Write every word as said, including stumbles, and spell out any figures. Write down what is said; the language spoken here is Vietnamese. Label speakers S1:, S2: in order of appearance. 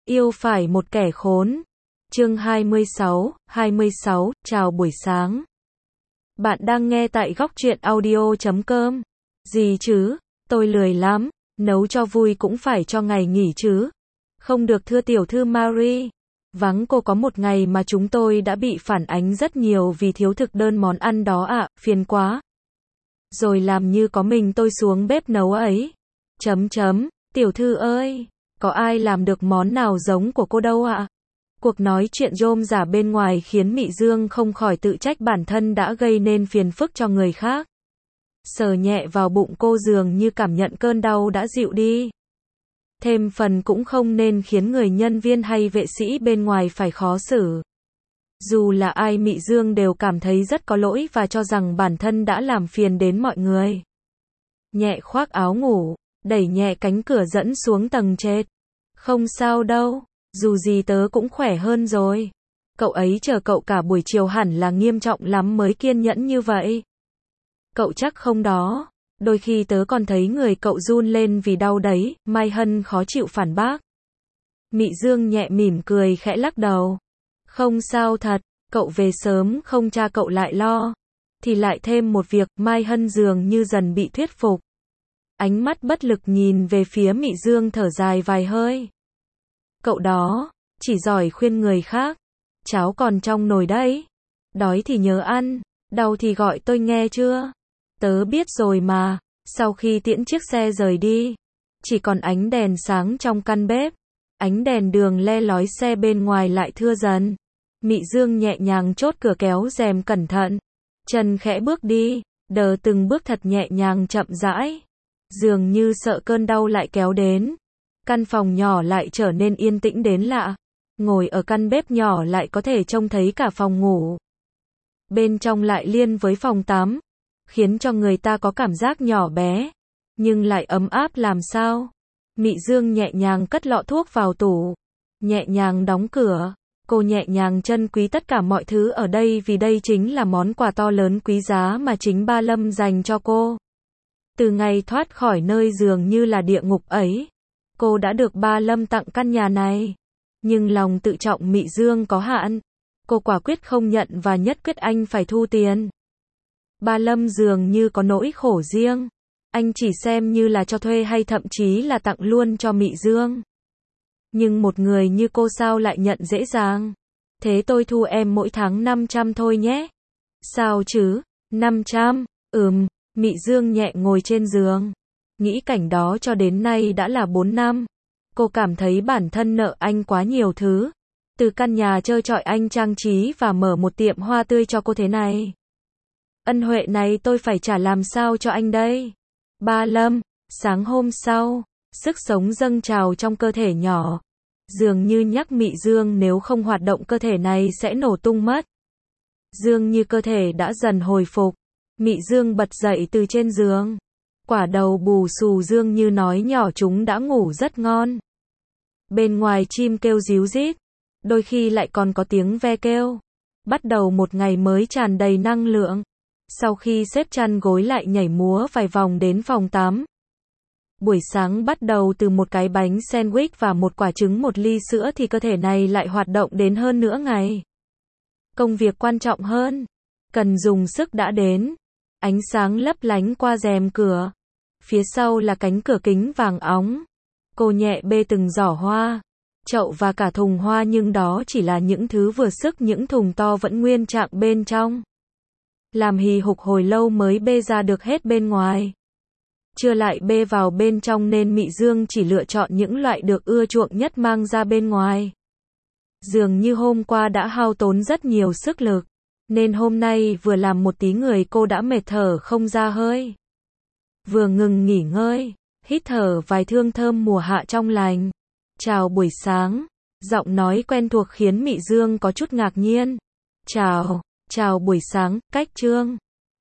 S1: Yêu phải một kẻ khốn. Chương hai mươi sáu, hai mươi sáu, chào buổi sáng. Bạn đang nghe tại góc truyện audio chấm com. Gì chứ, tôi lười lắm, nấu cho vui cũng phải cho ngày nghỉ chứ. Không được thưa tiểu thư Marie. Vắng cô có một ngày mà chúng tôi đã bị phản ánh rất nhiều vì thiếu thực đơn món ăn đó ạ, phiền quá. Rồi làm như có mình tôi xuống bếp nấu ấy. Chấm chấm, tiểu thư ơi, có ai làm được món nào giống của cô đâu ạ? Cuộc nói chuyện rôm rả bên ngoài khiến Mị Dương không khỏi tự trách bản thân đã gây nên phiền phức cho người khác. Sờ nhẹ vào bụng cô dường như cảm nhận cơn đau đã dịu đi. Thêm phần cũng không nên khiến người nhân viên hay vệ sĩ bên ngoài phải khó xử. Dù là ai Mị Dương đều cảm thấy rất có lỗi và cho rằng bản thân đã làm phiền đến mọi người. Nhẹ khoác áo ngủ, đẩy nhẹ cánh cửa dẫn xuống tầng trệt. Không sao đâu, dù gì tớ cũng khỏe hơn rồi. Cậu ấy chờ cậu cả buổi chiều hẳn là nghiêm trọng lắm mới kiên nhẫn như vậy. Cậu chắc không đó, đôi khi tớ còn thấy người cậu run lên vì đau đấy, Mai Hân khó chịu phản bác. Mị Dương nhẹ mỉm cười khẽ lắc đầu. Không sao thật, cậu về sớm không cha cậu lại lo. Thì lại thêm một việc, Mai Hân dường như dần bị thuyết phục. Ánh mắt bất lực nhìn về phía Mị Dương thở dài vài hơi. Cậu đó, chỉ giỏi khuyên người khác. Cháo còn trong nồi đấy. Đói thì nhớ ăn, đau thì gọi tôi nghe chưa? Tớ biết rồi mà. Sau khi tiễn chiếc xe rời đi, chỉ còn ánh đèn sáng trong căn bếp. Ánh đèn đường le lói xe bên ngoài lại thưa dần. Mị Dương nhẹ nhàng chốt cửa kéo rèm cẩn thận. Chân khẽ bước đi, đờ từng bước thật nhẹ nhàng chậm rãi. Dường như sợ cơn đau lại kéo đến. Căn phòng nhỏ lại trở nên yên tĩnh đến lạ. Ngồi ở căn bếp nhỏ lại có thể trông thấy cả phòng ngủ. Bên trong lại liên với phòng tắm. Khiến cho người ta có cảm giác nhỏ bé. Nhưng lại ấm áp làm sao. Mị Dương nhẹ nhàng cất lọ thuốc vào tủ. Nhẹ nhàng đóng cửa. Cô nhẹ nhàng trân quý tất cả mọi thứ ở đây vì đây chính là món quà to lớn quý giá mà chính Ba Lâm dành cho cô. Từ ngày thoát khỏi nơi dường như là địa ngục ấy, cô đã được Ba Lâm tặng căn nhà này. Nhưng lòng tự trọng Mị Dương có hạn. Cô quả quyết không nhận và nhất quyết anh phải thu tiền. Ba Lâm dường như có nỗi khổ riêng. Anh chỉ xem như là cho thuê hay thậm chí là tặng luôn cho Mị Dương. Nhưng một người như cô sao lại nhận dễ dàng. Thế tôi thu em mỗi tháng năm trăm thôi nhé. Sao chứ? năm trăm? Ừm, Mị Dương nhẹ ngồi trên giường. Nghĩ cảnh đó cho đến nay đã là bốn năm. Cô cảm thấy bản thân nợ anh quá nhiều thứ. Từ căn nhà trơ trọi anh trang trí và mở một tiệm hoa tươi cho cô thế này. Ân huệ này tôi phải trả làm sao cho anh đây? Ba Lâm, sáng hôm sau, sức sống dâng trào trong cơ thể nhỏ. Dường như nhắc Mị Dương nếu không hoạt động cơ thể này sẽ nổ tung mất. Dường như cơ thể đã dần hồi phục. Mị Dương bật dậy từ trên giường. Quả đầu bù xù dường như nói nhỏ chúng đã ngủ rất ngon. Bên ngoài chim kêu ríu rít. Đôi khi lại còn có tiếng ve kêu. Bắt đầu một ngày mới tràn đầy năng lượng. Sau khi xếp chăn gối lại nhảy múa vài vòng đến phòng tắm. Buổi sáng bắt đầu từ một cái bánh sandwich và một quả trứng một ly sữa thì cơ thể này lại hoạt động đến hơn nửa ngày. Công việc quan trọng hơn. Cần dùng sức đã đến. Ánh sáng lấp lánh qua rèm cửa. Phía sau là cánh cửa kính vàng óng. Cô nhẹ bê từng giỏ hoa, chậu và cả thùng hoa nhưng đó chỉ là những thứ vừa sức, những thùng to vẫn nguyên trạng bên trong. Làm hì hục hồi lâu mới bê ra được hết bên ngoài. Chưa lại bê vào bên trong nên Mị Dương chỉ lựa chọn những loại được ưa chuộng nhất mang ra bên ngoài. Dường như hôm qua đã hao tốn rất nhiều sức lực, nên hôm nay vừa làm một tí người cô đã mệt thở không ra hơi. Vừa ngừng nghỉ ngơi, hít thở vài hương thơm mùa hạ trong lành. Chào buổi sáng, giọng nói quen thuộc khiến Mị Dương có chút ngạc nhiên. Chào, chào buổi sáng, Cách Trương.